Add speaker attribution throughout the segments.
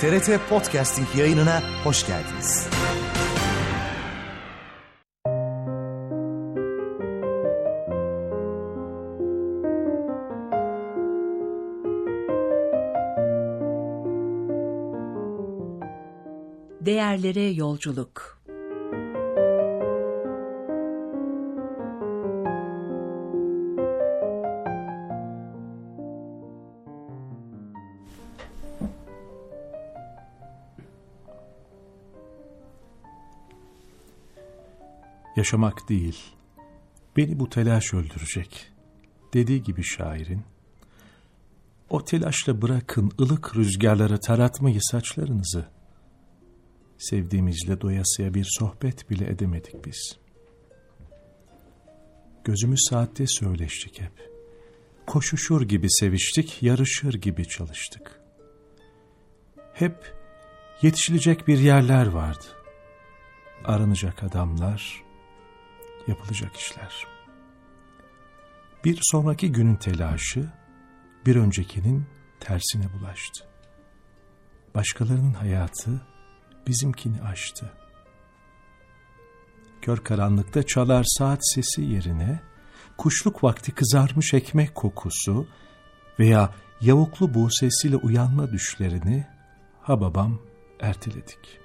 Speaker 1: TRT Podcasting yayınına hoş geldiniz.
Speaker 2: Değerlere yolculuk.
Speaker 3: Yaşamak değil, beni bu telaş öldürecek, dediği gibi şairin, o telaşla bırakın ılık rüzgarlara taratmayı saçlarınızı, sevdiğimizle doyasıya bir sohbet bile edemedik biz. Gözümüz saatte söyleştik hep, koşuşur gibi seviştik, yarışır gibi çalıştık. Hep yetişilecek bir yerler vardı, aranacak adamlar, yapılacak işler. Bir sonraki günün telaşı, bir öncekinin tersine bulaştı. Başkalarının hayatı bizimkini aştı. Kör karanlıkta çalar saat sesi yerine, kuşluk vakti kızarmış ekmek kokusu veya yavuklu buğu sesiyle uyanma düşlerini hababam erteledik.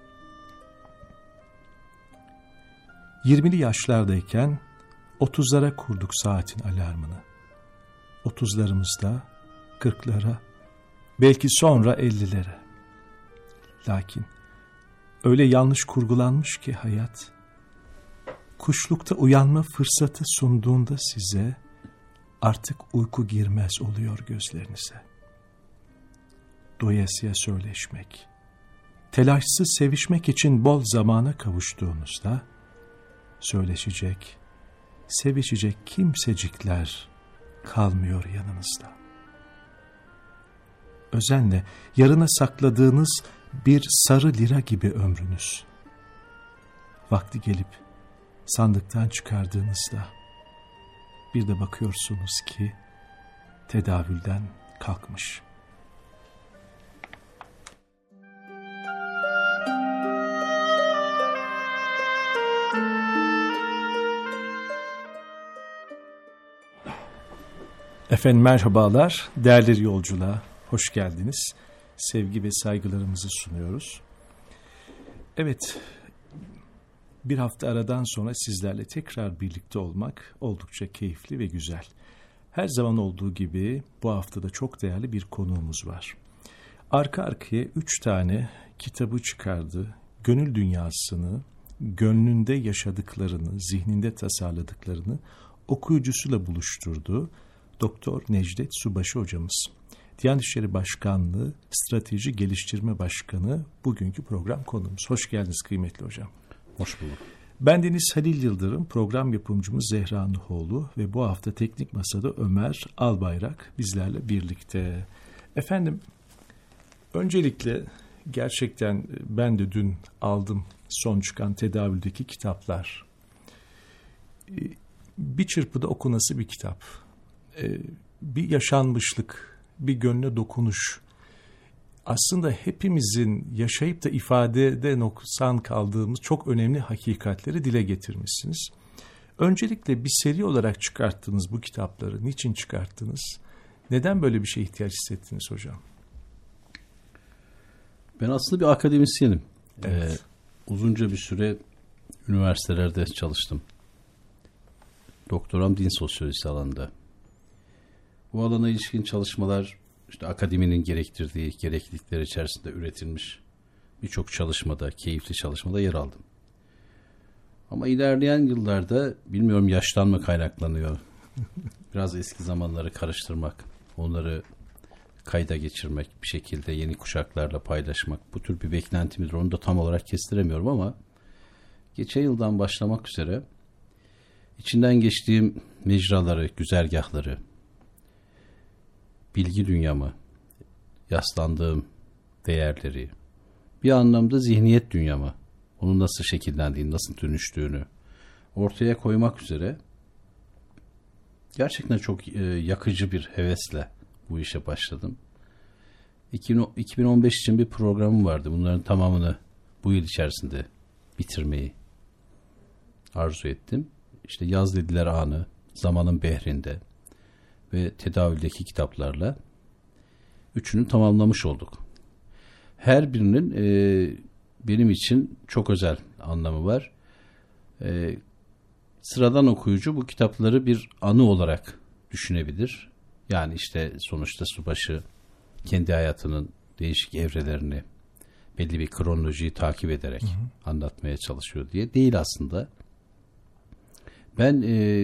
Speaker 3: 20'li yaşlardayken 30'lara kurduk saatin alarmını. 30'larımızda 40'lara, belki sonra 50'lere. Lakin öyle yanlış kurgulanmış ki hayat, kuşlukta uyanma fırsatı sunduğunda size artık uyku girmez oluyor gözlerinize. Doyasıya söyleşmek, telaşsız sevişmek için bol zamana kavuştuğunuzda, söyleşecek, sevişecek kimsecikler kalmıyor yanınızda. Özenle yarına sakladığınız bir sarı lira gibi ömrünüz. Vakti gelip sandıktan çıkardığınızda bir de bakıyorsunuz ki tedavülden kalkmış. Efendim merhabalar, değerli yolculuğa hoş geldiniz. Sevgi ve saygılarımızı sunuyoruz. Evet, bir hafta aradan sonra sizlerle tekrar birlikte olmak oldukça keyifli ve güzel. Her zaman olduğu gibi bu haftada çok değerli bir konuğumuz var. Arka arkaya 3 tane kitabı çıkardı. Gönül dünyasını, gönlünde yaşadıklarını, zihninde tasarladıklarını okuyucusuyla buluşturdu. Doktor Necdet Subaşı hocamız. Diyanet İşleri Başkanlığı Strateji Geliştirme Başkanı bugünkü program konuğumuz. Hoş geldiniz kıymetli hocam.
Speaker 4: Hoş bulduk.
Speaker 3: Ben Deniz Halil Yıldırım, program yapımcımız Zehra Nuhoğlu ve bu hafta Teknik Masa'da Ömer Albayrak bizlerle birlikte. Efendim, öncelikle gerçekten ben de dün aldım son çıkan tedavüldeki kitaplar. Bir çırpıda okunası bir kitap. Bir yaşanmışlık, bir gönle dokunuş. Aslında hepimizin yaşayıp da ifadede noksan kaldığımız çok önemli hakikatleri dile getirmişsiniz. Öncelikle bir seri olarak çıkarttınız bu kitapları. Niçin çıkarttınız? Neden böyle bir şeye ihtiyaç hissettiniz hocam?
Speaker 4: Ben aslında bir akademisyenim.
Speaker 3: Evet.
Speaker 4: Uzunca bir süre üniversitelerde çalıştım. Doktoram din sosyolojisi alanında. Bu alana ilişkin çalışmalar, işte akademinin gerektirdiği gereklilikler içerisinde üretilmiş birçok çalışmada, keyifli çalışmada yer aldım. Ama ilerleyen yıllarda, bilmiyorum yaştan mı kaynaklanıyor, biraz eski zamanları karıştırmak, onları kayda geçirmek, bir şekilde yeni kuşaklarla paylaşmak, bu tür bir beklentimidir. Onu da tam olarak kestiremiyorum ama geçen yıldan başlamak üzere içinden geçtiğim mecraları, güzergahları, bilgi dünyamı, yaslandığım değerleri, bir anlamda zihniyet dünyamı, onun nasıl şekillendiğini, nasıl dönüştüğünü ortaya koymak üzere gerçekten çok yakıcı bir hevesle bu işe başladım. 2015 için bir programım vardı. Bunların tamamını bu yıl içerisinde bitirmeyi arzu ettim. İşte Yaz Dediler Anı, Zamanın Behrinde ve Tedavüldeki kitaplarla üçünü tamamlamış olduk. Her birinin benim için çok özel anlamı var. Sıradan okuyucu bu kitapları bir anı olarak düşünebilir. Yani işte sonuçta Subaşı kendi hayatının değişik evrelerini belli bir kronolojiyi takip ederek anlatmaya çalışıyor diye değil aslında. Ben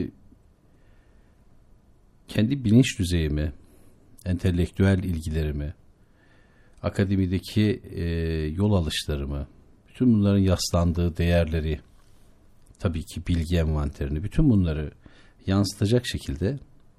Speaker 4: kendi bilinç düzeyimi, entelektüel ilgilerimi, akademideki yol alışlarımı, bütün bunların yaslandığı değerleri, tabii ki bilgi envanterini, bütün bunları yansıtacak şekilde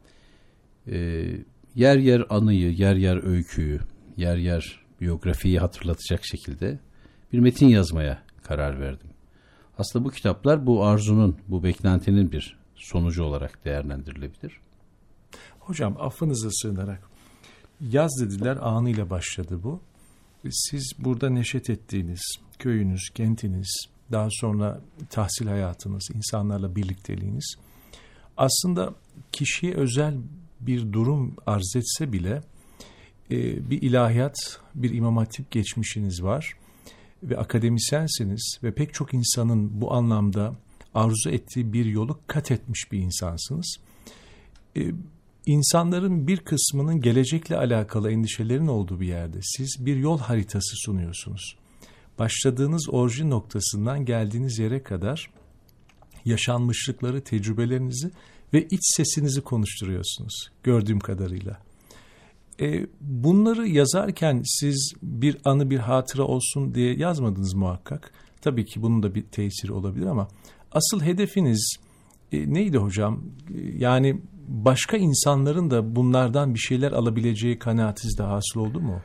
Speaker 4: yer yer anıyı, yer yer öyküyü, yer yer biyografiyi hatırlatacak şekilde bir metin yazmaya karar verdim. Aslında bu kitaplar bu arzunun, bu beklentinin bir sonucu olarak değerlendirilebilir.
Speaker 3: Hocam affınıza sığınarak, Yaz Dediler anıyla başladı bu. Siz burada neşet ettiğiniz köyünüz, kentiniz, daha sonra tahsil hayatınız, insanlarla birlikteliğiniz aslında kişiye özel bir durum arz etse bile bir ilahiyat, bir İmam Hatip geçmişiniz var ve akademisyensiniz ve pek çok insanın bu anlamda arzu ettiği bir yolu kat etmiş bir insansınız. İnsanların bir kısmının gelecekle alakalı endişelerin olduğu bir yerde siz bir yol haritası sunuyorsunuz. Başladığınız orijin noktasından geldiğiniz yere kadar yaşanmışlıkları, tecrübelerinizi ve iç sesinizi konuşturuyorsunuz gördüğüm kadarıyla. Bunları yazarken siz bir anı, bir hatıra olsun diye yazmadınız muhakkak. Tabii ki bunun da bir tesiri olabilir ama asıl hedefiniz neydi hocam? Yani başka insanların da bunlardan bir şeyler alabileceği kanaatinizde hasıl oldu mu?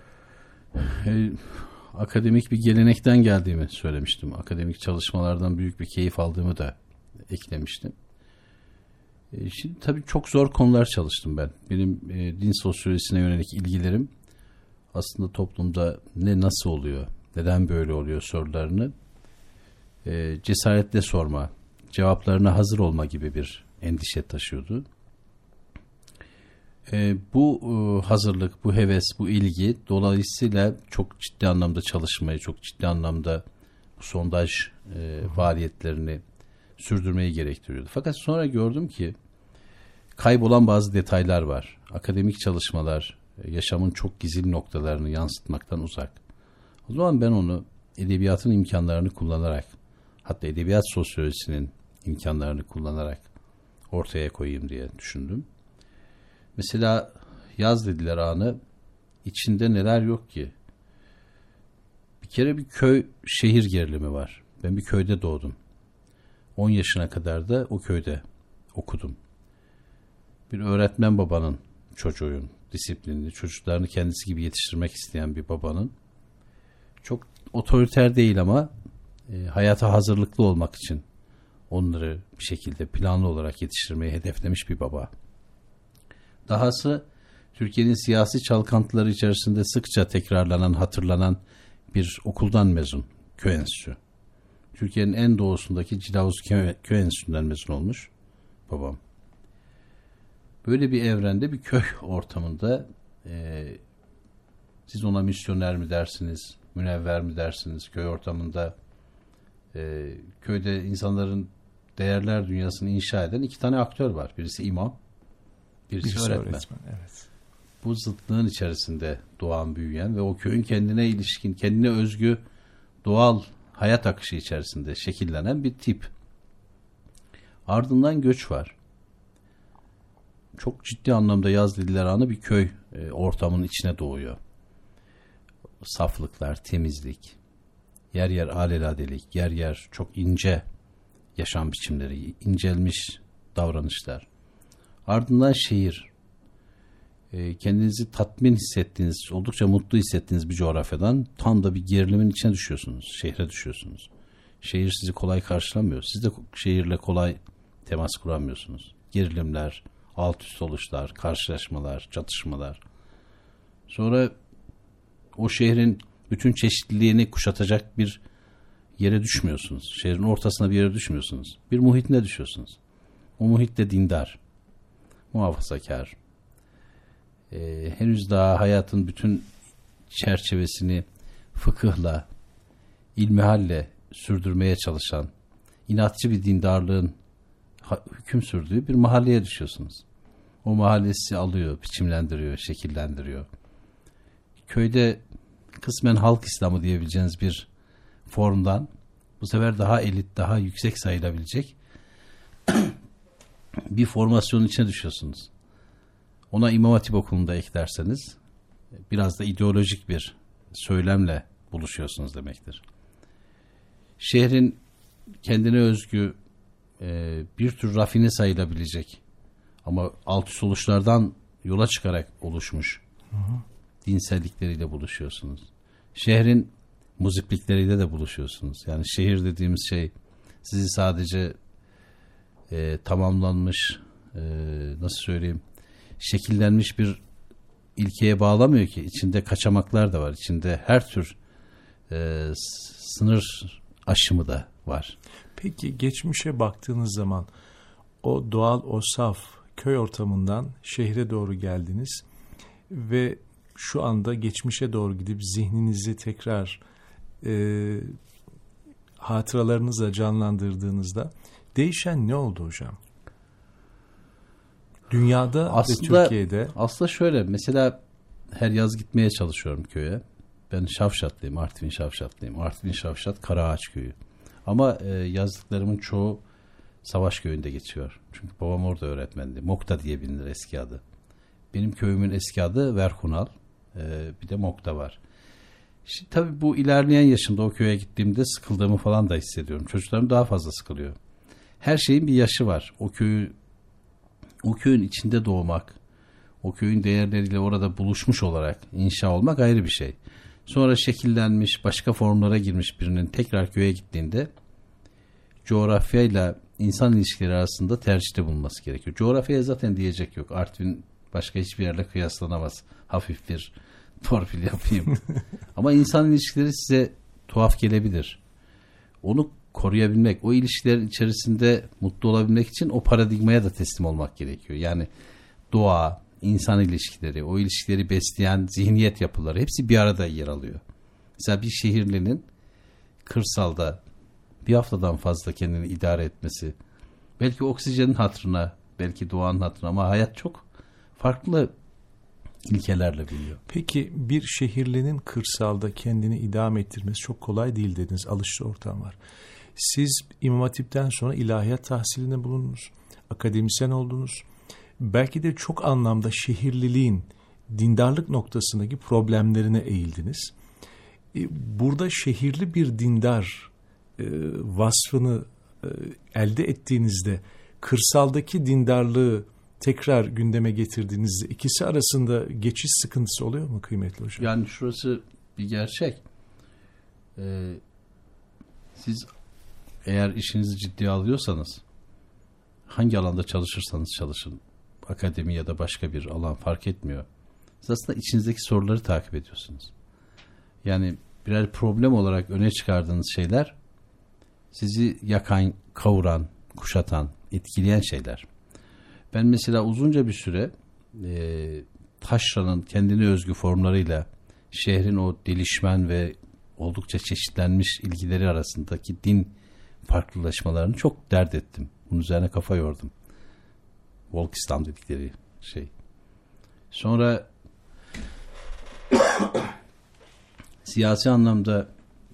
Speaker 4: Akademik bir gelenekten geldiğimi söylemiştim. Akademik çalışmalardan büyük bir keyif aldığımı da eklemiştim. Şimdi tabii çok zor konular çalıştım ben. Benim din sosyolojisine yönelik ilgilerim aslında toplumda ne nasıl oluyor, neden böyle oluyor sorularını cesaretle sorma, cevaplarına hazır olma gibi bir endişe taşıyordu. Bu hazırlık, bu heves, bu ilgi dolayısıyla çok ciddi anlamda çalışmayı, çok ciddi anlamda sondaj faaliyetlerini sürdürmeyi gerektiriyordu. Fakat sonra gördüm ki kaybolan bazı detaylar var. Akademik çalışmalar yaşamın çok gizli noktalarını yansıtmaktan uzak. O zaman ben onu edebiyatın imkanlarını kullanarak, hatta edebiyat sosyolojisinin imkanlarını kullanarak ortaya koyayım diye düşündüm. Mesela Yaz Dediler anı içinde neler yok ki? Bir kere bir köy şehir gerilimi var. Ben bir köyde doğdum. 10 yaşına kadar da o köyde okudum. Bir öğretmen babanın çocuğuyum. Disiplinli, çocuklarını kendisi gibi yetiştirmek isteyen bir babanın. Çok otoriter değil ama hayata hazırlıklı olmak için onları bir şekilde planlı olarak yetiştirmeyi hedeflemiş bir baba. Dahası Türkiye'nin siyasi çalkantıları içerisinde sıkça tekrarlanan, hatırlanan bir okuldan mezun, köy enstitüsü. Türkiye'nin en doğusundaki Cilavuz köy enstitüsünden mezun olmuş babam. Böyle bir evrende, bir köy ortamında siz ona misyoner mi dersiniz, münevver mi dersiniz, köy ortamında köyde insanların değerler dünyasını inşa eden 2 tane aktör var. Birisi imam, birisi öğretmen.
Speaker 3: Evet.
Speaker 4: Bu zıtlığın içerisinde doğan, büyüyen ve o köyün kendine ilişkin, kendine özgü doğal hayat akışı içerisinde şekillenen bir tip. Ardından göç var. Çok ciddi anlamda Yaz Dediler anı bir köy ortamının içine doğuyor. Saflıklar, temizlik, yer yer aleladelik, yer yer çok ince yaşam biçimleri, incelmiş davranışlar. Ardından şehir. Kendinizi tatmin hissettiğiniz, oldukça mutlu hissettiğiniz bir coğrafyadan tam da bir gerilimin içine düşüyorsunuz. Şehre düşüyorsunuz. Şehir sizi kolay karşılamıyor. Siz de şehirle kolay temas kuramıyorsunuz. o şehrin bütün çeşitliliğini kuşatacak bir yere düşmüyorsunuz. Şehrin ortasına bir yere düşmüyorsunuz. Bir muhitine düşüyorsunuz. O muhit de dindar, muhafazakar. Henüz daha hayatın bütün çerçevesini fıkıhla, ilmihalle sürdürmeye çalışan, inatçı bir dindarlığın hüküm sürdüğü bir mahalleye düşüyorsunuz. O mahallesi alıyor, biçimlendiriyor, şekillendiriyor. Köyde kısmen halk İslamı diyebileceğiniz bir formdan bu sefer daha elit, daha yüksek sayılabilecek bir formasyonun içine düşüyorsunuz. Ona İmam Hatip Okulu'nda eklerseniz biraz da ideolojik bir söylemle buluşuyorsunuz demektir. Şehrin kendine özgü bir tür rafine sayılabilecek ama alt üst oluşlardan yola çıkarak oluşmuş dinsellikleriyle buluşuyorsunuz. Şehrin muziplikleriyle de buluşuyorsunuz. Yani şehir dediğimiz şey sizi sadece tamamlanmış, nasıl söyleyeyim, şekillenmiş bir ilkeye bağlamıyor ki. İçinde kaçamaklar da var. İçinde her tür sınır aşımı da var.
Speaker 3: Peki geçmişe baktığınız zaman o doğal, o saf köy ortamından şehre doğru geldiniz ve şu anda geçmişe doğru gidip zihninizi tekrar hatıralarınızla canlandırdığınızda değişen ne oldu hocam? Dünyada
Speaker 4: aslında,
Speaker 3: ve Türkiye'de.
Speaker 4: Aslında şöyle, mesela her yaz gitmeye çalışıyorum köye. Ben Şavşatlıyım, Artvin Şavşatlıyım. Artvin Şavşat Karaağaç köyü. Ama yazdıklarımın çoğu Savaş köyünde geçiyor. Çünkü babam orada öğretmendi. Mokta diye bilinir eski adı. Benim köyümün eski adı Verhunal. Bir de Mokta var. Şimdi tabii bu ilerleyen yaşımda o köye gittiğimde sıkıldığımı falan da hissediyorum. Çocuklarım daha fazla sıkılıyor. Her şeyin bir yaşı var. O köyün içinde doğmak, o köyün değerleriyle orada buluşmuş olarak inşa olmak ayrı bir şey. Sonra şekillenmiş, başka formlara girmiş birinin tekrar köye gittiğinde coğrafyayla insan ilişkileri arasında tercihte bulunması gerekiyor. Coğrafyaya zaten diyecek yok. Artvin başka hiçbir yerle kıyaslanamaz. Hafif bir torpil yapayım. Ama insan ilişkileri size tuhaf gelebilir. Onu koruyabilmek, o ilişkilerin içerisinde mutlu olabilmek için o paradigmaya da teslim olmak gerekiyor. Yani doğa, insan ilişkileri, o ilişkileri besleyen zihniyet yapıları hepsi bir arada yer alıyor. Mesela bir şehirlinin kırsalda bir haftadan fazla kendini idare etmesi, belki oksijenin hatırına, belki doğanın hatırına, ama hayat çok farklı ilkelerle büyüyor.
Speaker 3: Peki bir şehirlinin kırsalda kendini idame ettirmesi çok kolay değil dediniz. Alışlı ortam var. Siz İmam Hatip'ten sonra ilahiyat tahsilinde bulundunuz. Akademisyen oldunuz. Belki de çok anlamda şehirliliğin dindarlık noktasındaki problemlerine eğildiniz. Burada şehirli bir dindar vasfını elde ettiğinizde kırsaldaki dindarlığı tekrar gündeme getirdiğinizde ikisi arasında geçiş sıkıntısı oluyor mu kıymetli hocam?
Speaker 4: Yani şurası bir gerçek. Siz eğer işinizi ciddiye alıyorsanız, hangi alanda çalışırsanız çalışın, akademi ya da başka bir alan fark etmiyor. Siz aslında içinizdeki soruları takip ediyorsunuz. Yani birer problem olarak öne çıkardığınız şeyler sizi yakan, kavuran, kuşatan, etkileyen şeyler. Ben mesela uzunca bir süre taşranın kendine özgü formlarıyla şehrin o delişmen ve oldukça çeşitlenmiş ilgileri arasındaki din farklılaşmalarını çok dert ettim. Bunun üzerine kafa yordum. Volk İslam dedikleri şey. Sonra siyasi anlamda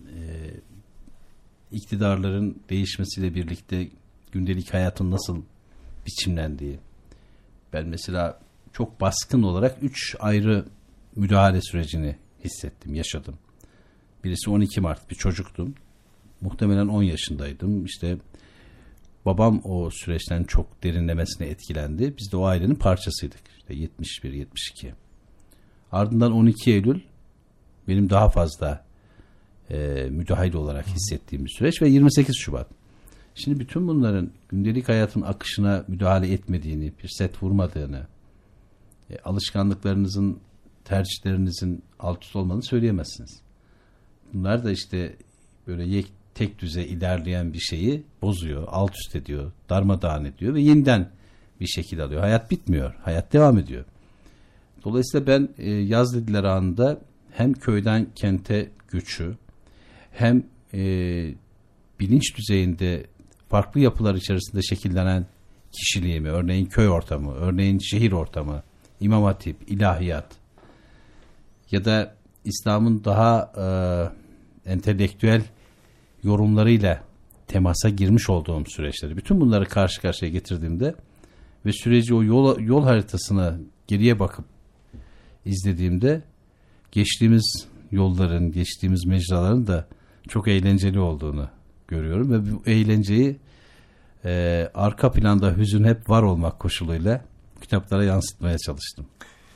Speaker 4: iktidarların değişmesiyle birlikte gündelik hayatın nasıl biçimlendiği. Ben mesela çok baskın olarak 3 ayrı müdahale sürecini hissettim, yaşadım. Birisi 12 Mart, bir çocuktum. Muhtemelen 10 yaşındaydım. İşte babam o süreçten çok derinlemesine etkilendi. Biz de o ailenin parçasıydık. İşte 71-72. Ardından 12 Eylül benim daha fazla müdahil olarak hissettiğim bir süreç ve 28 Şubat. Şimdi bütün bunların gündelik hayatın akışına müdahale etmediğini, bir set vurmadığını, alışkanlıklarınızın tercihlerinizin alt üst olmadığını söyleyemezsiniz. Bunlar da işte böyle tek düze ilerleyen bir şeyi bozuyor, alt üst ediyor, darmadağın ediyor ve yeniden bir şekil alıyor. Hayat bitmiyor, hayat devam ediyor. Dolayısıyla ben yaz dediler anında hem köyden kente göçü, hem bilinç düzeyinde farklı yapılar içerisinde şekillenen kişiliğimi, örneğin köy ortamı, örneğin şehir ortamı, İmam Hatip, ilahiyat ya da İslam'ın daha entelektüel yorumlarıyla temasa girmiş olduğum süreçleri, bütün bunları karşı karşıya getirdiğimde ve süreci o yol haritasına geriye bakıp izlediğimde geçtiğimiz yolların, geçtiğimiz mecraların da çok eğlenceli olduğunu görüyorum ve bu eğlenceyi arka planda hüzün hep var olmak koşuluyla kitaplara yansıtmaya çalıştım.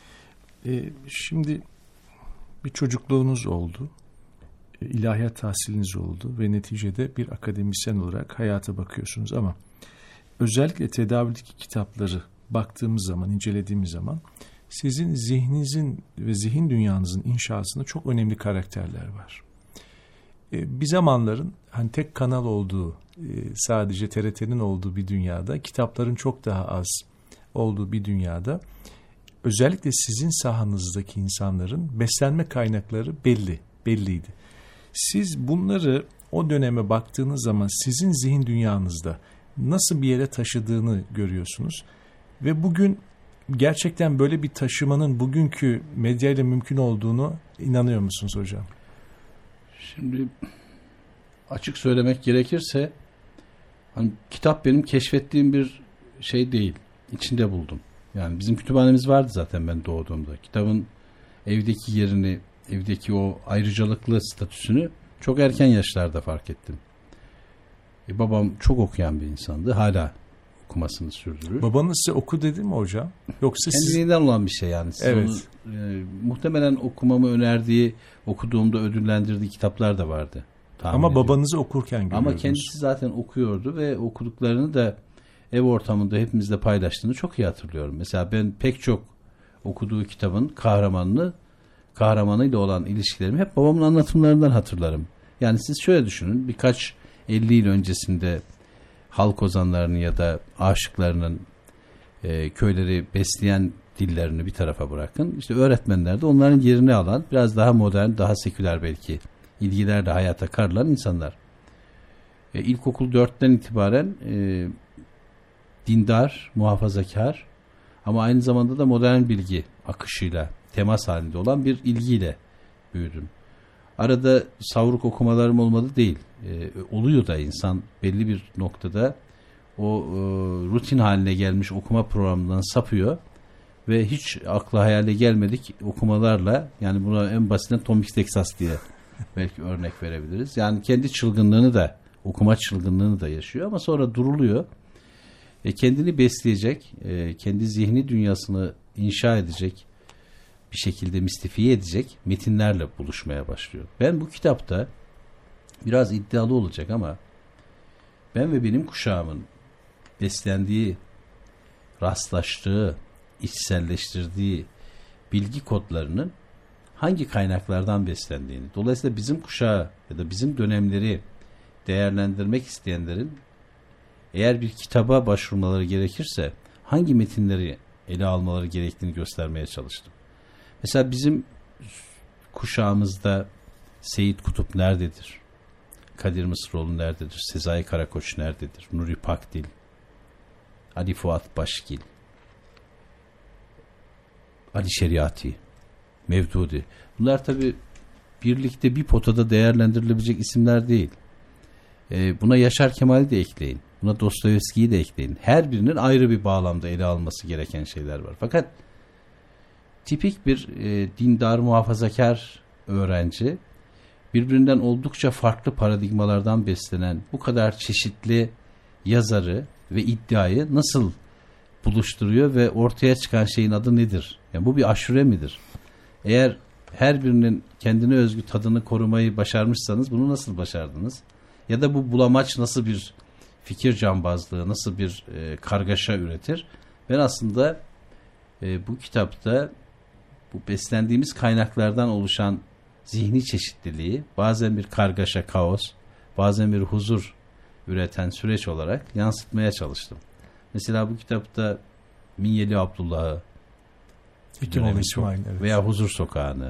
Speaker 3: Şimdi bir çocukluğunuz oldu, ilahiyat tahsiliniz oldu ve neticede bir akademisyen olarak hayata bakıyorsunuz ama özellikle tedavüldeki kitapları baktığımız zaman, incelediğimiz zaman sizin zihninizin ve zihin dünyanızın inşasında çok önemli karakterler var. Bir zamanların hani tek kanal olduğu, sadece TRT'nin olduğu bir dünyada, kitapların çok daha az olduğu bir dünyada özellikle sizin sahanızdaki insanların beslenme kaynakları belliydi. Siz bunları o döneme baktığınız zaman sizin zihin dünyanızda nasıl bir yere taşıdığını görüyorsunuz ve bugün gerçekten böyle bir taşımanın bugünkü medyayla mümkün olduğunu inanıyor musunuz hocam?
Speaker 4: Şimdi açık söylemek gerekirse hani kitap benim keşfettiğim bir şey değil. İçinde buldum. Yani bizim kütüphanemiz vardı zaten ben doğduğumda. Kitabın evdeki yerini, evdeki o ayrıcalıklı statüsünü çok erken yaşlarda fark ettim. Babam çok okuyan bir insandı. Hala okumasını sürdürür.
Speaker 3: Babanız size oku dedi mi hocam? Yoksa
Speaker 4: kendiliğinden olan bir şey yani. Siz
Speaker 3: evet.
Speaker 4: Onu, muhtemelen okumamı önerdiği, okuduğumda ödüllendirdiği kitaplar da vardı.
Speaker 3: Ama babanızı okurken görüyordunuz.
Speaker 4: Ama kendisi zaten okuyordu ve okuduklarını da ev ortamında hepimizle paylaştığını çok iyi hatırlıyorum. Mesela ben pek çok okuduğu kitabın kahramanıyla olan ilişkilerimi hep babamın anlatımlarından hatırlarım. Yani siz şöyle düşünün, birkaç 50 yıl öncesinde halk ozanlarının ya da aşıklarının köyleri besleyen dillerini bir tarafa bırakın. İşte öğretmenler de onların yerini alan, biraz daha modern, daha seküler belki ilgilerle hayata karılan insanlar. İlkokul 4'ten itibaren dindar, muhafazakar ama aynı zamanda da modern bilgi akışıyla temas halinde olan bir ilgiyle büyüdüm. Arada savruk okumalarım olmadı değil. Oluyor da insan belli bir noktada o rutin haline gelmiş okuma programından sapıyor ve hiç akla hayale gelmedik okumalarla, yani buna en basitinden Tom Mix Texas diye belki örnek verebiliriz. Yani kendi çılgınlığını da, okuma çılgınlığını da yaşıyor ama sonra duruluyor. Kendini besleyecek, kendi zihni dünyasını inşa edecek, bir şekilde mistifiye edecek metinlerle buluşmaya başlıyor. Ben bu kitapta biraz iddialı olacak ama ben ve benim kuşağımın beslendiği, rastlaştığı, içselleştirdiği bilgi kodlarının hangi kaynaklardan beslendiğini, dolayısıyla bizim kuşağı ya da bizim dönemleri değerlendirmek isteyenlerin eğer bir kitaba başvurmaları gerekirse hangi metinleri ele almaları gerektiğini göstermeye çalıştım. Mesela bizim kuşağımızda Seyit Kutup nerededir? Kadir Mısıroğlu nerededir? Sezai Karakoç nerededir? Nuri Pakdil, Ali Fuat Başgil, Ali Şeriati, Mevdudi. Bunlar tabii birlikte bir potada değerlendirilebilecek isimler değil. Buna Yaşar Kemal'i de ekleyin. Buna Dostoyevski'yi de ekleyin. Her birinin ayrı bir bağlamda ele alması gereken şeyler var. Fakat tipik bir dindar, muhafazakar öğrenci birbirinden oldukça farklı paradigmalardan beslenen bu kadar çeşitli yazarı ve iddiayı nasıl buluşturuyor ve ortaya çıkan şeyin adı nedir? Yani bu bir aşure midir? Eğer her birinin kendine özgü tadını korumayı başarmışsanız bunu nasıl başardınız? Ya da bu bulamaç nasıl bir fikir cambazlığı, nasıl bir kargaşa üretir? Ben aslında bu kitapta bu beslendiğimiz kaynaklardan oluşan zihni çeşitliliği bazen bir kargaşa, kaos, bazen bir huzur üreten süreç olarak yansıtmaya çalıştım. Mesela bu kitapta Minyeli Abdullah'ı
Speaker 3: İsmail, evet.
Speaker 4: veya Huzur Sokağı'nı,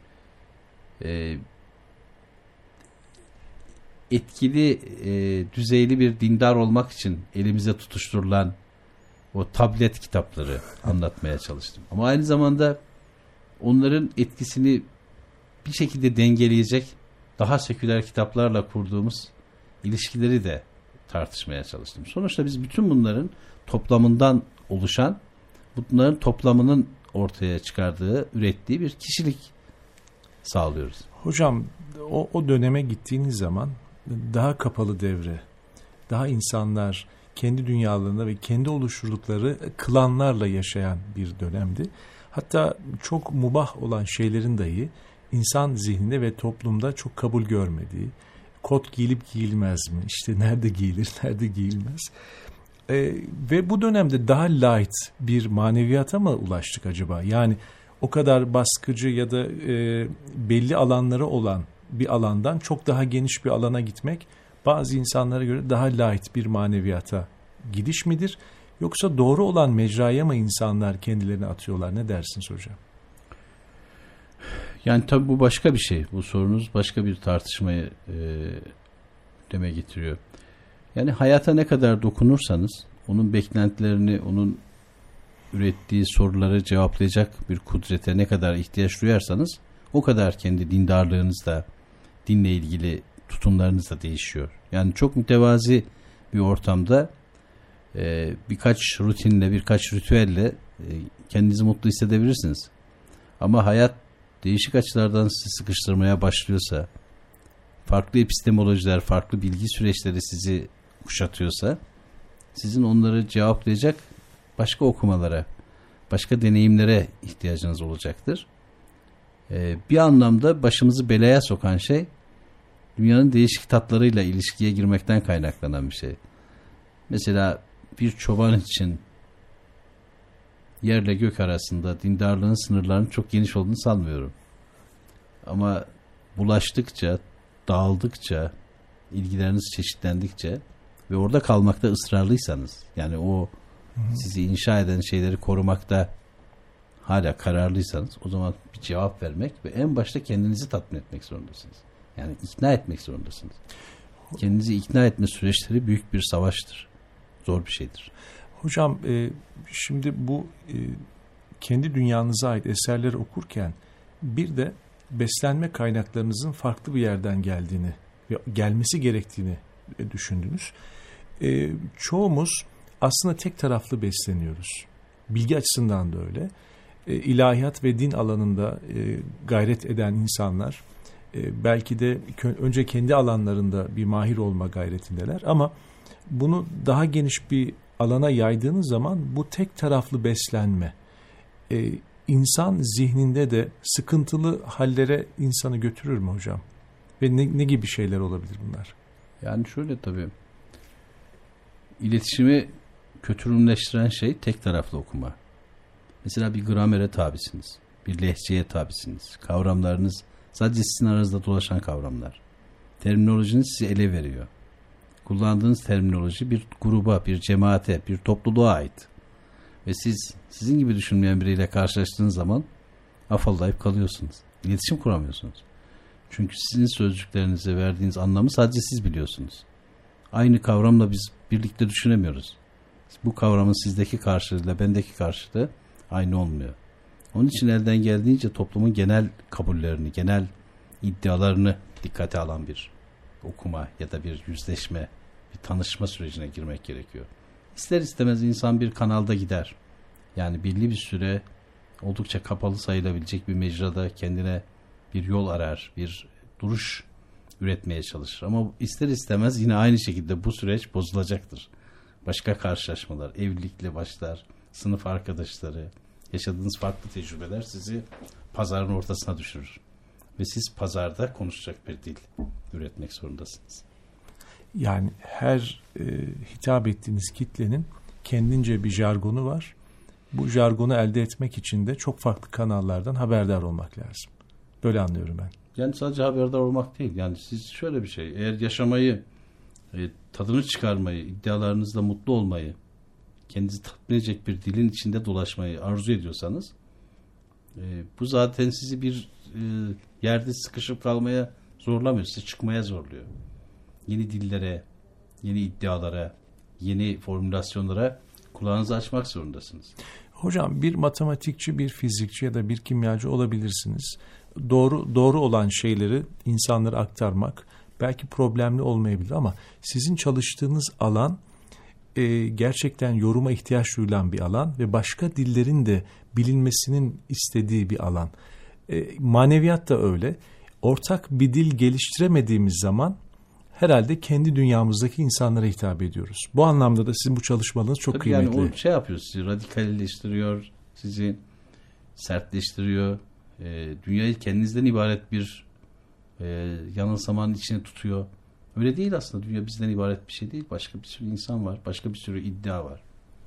Speaker 4: etkili düzeyli bir dindar olmak için elimize tutuşturulan o tablet kitapları anlatmaya çalıştım. Ama aynı zamanda onların etkisini bir şekilde dengeleyecek daha seküler kitaplarla kurduğumuz ilişkileri de tartışmaya çalıştım. Sonuçta biz bütün bunların toplamından oluşan, bunların toplamının ortaya çıkardığı, ürettiği bir kişilik sağlıyoruz.
Speaker 3: Hocam o döneme gittiğiniz zaman daha kapalı devre, daha insanlar kendi dünyalarında ve kendi oluşturdukları klanlarla yaşayan bir dönemdi. Hatta çok mubah olan şeylerin dahi insan zihninde ve toplumda çok kabul görmediği, kot giyilip giyilmez mi? İşte nerede giyilir, nerede giyilmez? Ve bu dönemde daha light bir maneviyata mı ulaştık acaba? Yani o kadar baskıcı ya da belli alanları olan bir alandan çok daha geniş bir alana gitmek bazı insanlara göre daha light bir maneviyata gidiş midir? Yoksa doğru olan mecraya mı insanlar kendilerini atıyorlar? Ne dersiniz hocam?
Speaker 4: Yani tabii bu başka bir şey. Bu sorunuz başka bir tartışmayı deme getiriyor. Yani hayata ne kadar dokunursanız, onun beklentilerini, onun ürettiği soruları cevaplayacak bir kudrete ne kadar ihtiyaç duyarsanız, o kadar kendi dindarlığınız da, dinle ilgili tutumlarınız da değişiyor. Yani çok mütevazi bir ortamda birkaç rutinle, birkaç ritüelle kendinizi mutlu hissedebilirsiniz. Ama hayat değişik açılardan sizi sıkıştırmaya başlıyorsa, farklı epistemolojiler, farklı bilgi süreçleri sizi kuşatıyorsa, sizin onları cevaplayacak başka okumalara, başka deneyimlere ihtiyacınız olacaktır. Bir anlamda başımızı belaya sokan şey, dünyanın değişik tatlarıyla ilişkiye girmekten kaynaklanan bir şey. Mesela bir çoban için yerle gök arasında dindarlığın sınırlarının çok geniş olduğunu sanmıyorum. Ama bulaştıkça, dağıldıkça, ilgileriniz çeşitlendikçe ve orada kalmakta ısrarlıysanız, yani o sizi inşa eden şeyleri korumakta hala kararlıysanız, o zaman bir cevap vermek ve en başta kendinizi tatmin etmek zorundasınız. Yani ikna etmek zorundasınız. Kendinizi ikna etme süreçleri büyük bir savaştır. Zor bir şeydir.
Speaker 3: Hocam şimdi bu kendi dünyanıza ait eserleri okurken bir de beslenme kaynaklarınızın farklı bir yerden geldiğini ve gelmesi gerektiğini düşündünüz. Çoğumuz aslında tek taraflı besleniyoruz. Bilgi açısından da öyle. İlahiyat ve din alanında gayret eden insanlar belki de önce kendi alanlarında bir mahir olma gayretindeler ama bunu daha geniş bir alana yaydığınız zaman bu tek taraflı beslenme insan zihninde de sıkıntılı hallere insanı götürür mü hocam? Ve ne gibi şeyler olabilir bunlar?
Speaker 4: Yani şöyle tabii, iletişimi kötürümleştiren şey tek taraflı okuma. Mesela bir gramere tabisiniz, bir lehçeye tabisiniz. Kavramlarınız sadece sizin aranızda dolaşan kavramlar. Terminolojiniz sizi ele veriyor. Kullandığınız terminoloji bir gruba, bir cemaate, bir topluluğa ait. Ve sizin gibi düşünmeyen biriyle karşılaştığınız zaman afallayıp kalıyorsunuz. İletişim kuramıyorsunuz. Çünkü sizin sözcüklerinize verdiğiniz anlamı sadece siz biliyorsunuz. Aynı kavramla biz birlikte düşünemiyoruz. Bu kavramın sizdeki karşılığıyla bendeki karşılığı aynı olmuyor. Onun için elden geldiğince toplumun genel kabullerini, genel iddialarını dikkate alan bir okuma ya da bir yüzleşme, bir tanışma sürecine girmek gerekiyor. İster istemez insan bir kanalda gider. Yani belli bir süre oldukça kapalı sayılabilecek bir mecrada kendine bir yol arar, bir duruş üretmeye çalışır. Ama ister istemez yine aynı şekilde bu süreç bozulacaktır. Başka karşılaşmalar, evlilikle başlar, sınıf arkadaşları, yaşadığınız farklı tecrübeler sizi pazarın ortasına düşürür. Ve siz pazarda konuşacak bir dil üretmek zorundasınız.
Speaker 3: Yani her hitap ettiğiniz kitlenin kendince bir jargonu var. Bu jargonu elde etmek için de çok farklı kanallardan haberdar olmak lazım. Böyle anlıyorum ben.
Speaker 4: Yani sadece haberdar olmak değil. Yani siz şöyle bir şey. Eğer yaşamayı, tadını çıkarmayı, iddialarınızda mutlu olmayı, kendinizi tatmin edecek bir dilin içinde dolaşmayı arzu ediyorsanız bu zaten sizi bir yerde sıkışıp kalmaya zorlamıyor. Sizi çıkmaya zorluyor. Yeni dillere, yeni iddialara, yeni formülasyonlara kulağınızı açmak zorundasınız.
Speaker 3: Hocam bir matematikçi, bir fizikçi ya da bir kimyacı olabilirsiniz. Doğru olan şeyleri insanlara aktarmak belki problemli olmayabilir ama sizin çalıştığınız alan gerçekten yoruma ihtiyaç duyulan bir alan ve başka dillerin de bilinmesinin istediği bir alan. Maneviyat da öyle. Ortak bir dil geliştiremediğimiz zaman herhalde kendi dünyamızdaki insanlara hitap ediyoruz. Bu anlamda da sizin bu çalışmalarınız çok kıymetli.
Speaker 4: Yani o şey yapıyor, sizi radikalleştiriyor, sizi sertleştiriyor. Dünyayı kendinizden ibaret bir yanılsamanın içine tutuyor. Öyle değil aslında. Dünya bizden ibaret bir şey değil. Başka bir sürü insan var. Başka bir sürü iddia var.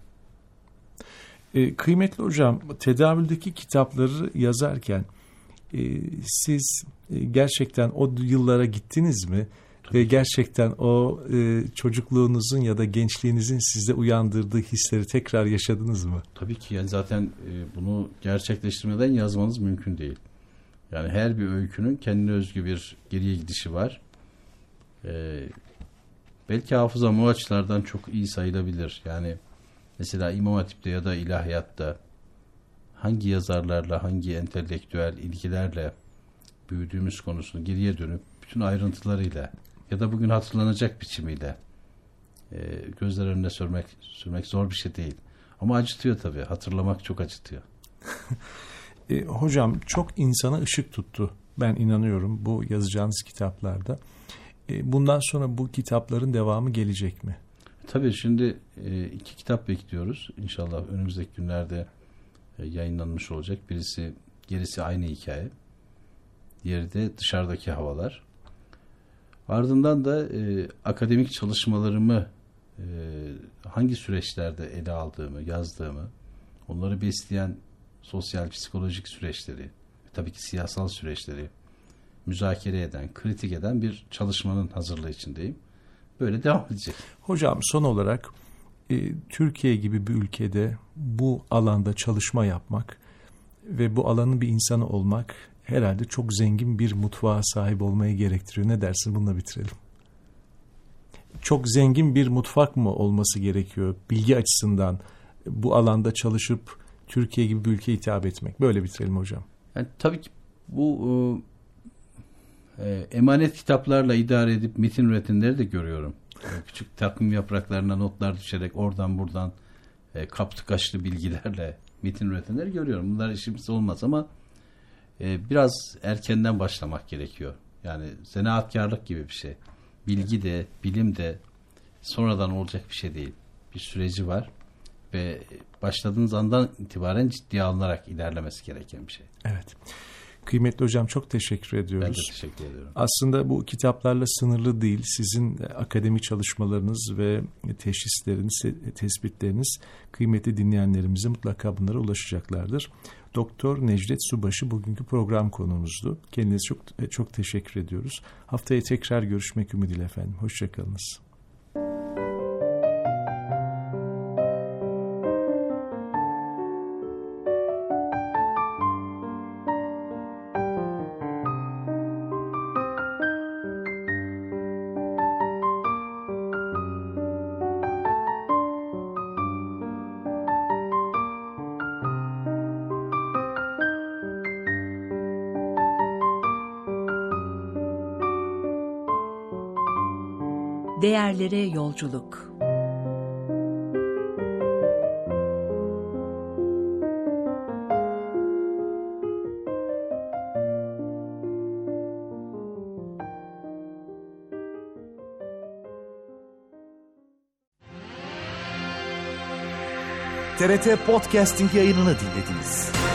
Speaker 3: Kıymetli hocam, tedavüldeki kitapları yazarken siz gerçekten o yıllara gittiniz mi? Tabii ve gerçekten o çocukluğunuzun ya da gençliğinizin sizde uyandırdığı hisleri tekrar yaşadınız mı?
Speaker 4: Tabii ki. Yani zaten bunu gerçekleştirmeden yazmanız mümkün değil. Yani her bir öykünün kendine özgü bir geriye gidişi var. Belki hafızam o açılardan çok iyi sayılabilir. Yani mesela İmam Hatip'te ya da ilahiyatta hangi yazarlarla, hangi entelektüel ilgilerle büyüdüğümüz konusunu geriye dönüp bütün ayrıntılarıyla ya da bugün hatırlanacak biçimiyle gözler önüne sürmek zor bir şey değil. Ama acıtıyor tabii. Hatırlamak çok acıtıyor.
Speaker 3: Hocam çok insana ışık tuttu. Ben inanıyorum bu yazacağınız kitaplarda. Bundan sonra bu kitapların devamı gelecek mi?
Speaker 4: Tabii şimdi 2 kitap bekliyoruz. İnşallah önümüzdeki günlerde yayınlanmış olacak. Gerisi aynı hikaye. Diğeri de Dışarıdaki Havalar. Ardından da akademik çalışmalarımı hangi süreçlerde ele aldığımı, yazdığımı, onları besleyen sosyal, psikolojik süreçleri, tabii ki siyasal süreçleri müzakere eden, kritik eden bir çalışmanın hazırlığı içindeyim. Böyle devam edecek.
Speaker 3: Hocam son olarak Türkiye gibi bir ülkede bu alanda çalışma yapmak ve bu alanın bir insanı olmak herhalde çok zengin bir mutfağa sahip olmayı gerektiriyor. Ne dersin? Bununla bitirelim. Çok zengin bir mutfak mı olması gerekiyor bilgi açısından bu alanda çalışıp Türkiye gibi bir ülkeye hitap etmek? Böyle bitirelim hocam.
Speaker 4: Yani tabii ki bu emanet kitaplarla idare edip metin üretenleri de görüyorum. Küçük takvim yapraklarına notlar düşerek oradan buradan kaptı kaçlı bilgilerle metin üretenleri görüyorum. Bunlar işimiz olmaz ama biraz erkenden başlamak gerekiyor. Yani zanaatkarlık gibi bir şey. Bilgi de, bilim de sonradan olacak bir şey değil. Bir süreci var ve başladığınız andan itibaren ciddiye alınarak ilerlemesi gereken bir şey.
Speaker 3: Evet. Kıymetli hocam çok teşekkür ediyoruz.
Speaker 4: Ben de teşekkür ediyorum.
Speaker 3: Aslında bu kitaplarla sınırlı değil. Sizin akademik çalışmalarınız ve teşhisleriniz, tespitleriniz kıymetli dinleyenlerimize mutlaka bunlara ulaşacaklardır. Doktor Necdet Subaşı bugünkü program konuğumuzdu. Kendinize çok çok teşekkür ediyoruz. Haftaya tekrar görüşmek ümidiyle efendim. Hoşçakalınız.
Speaker 2: Değerlere yolculuk.
Speaker 1: TRT Podcasting yayınını dinlediniz.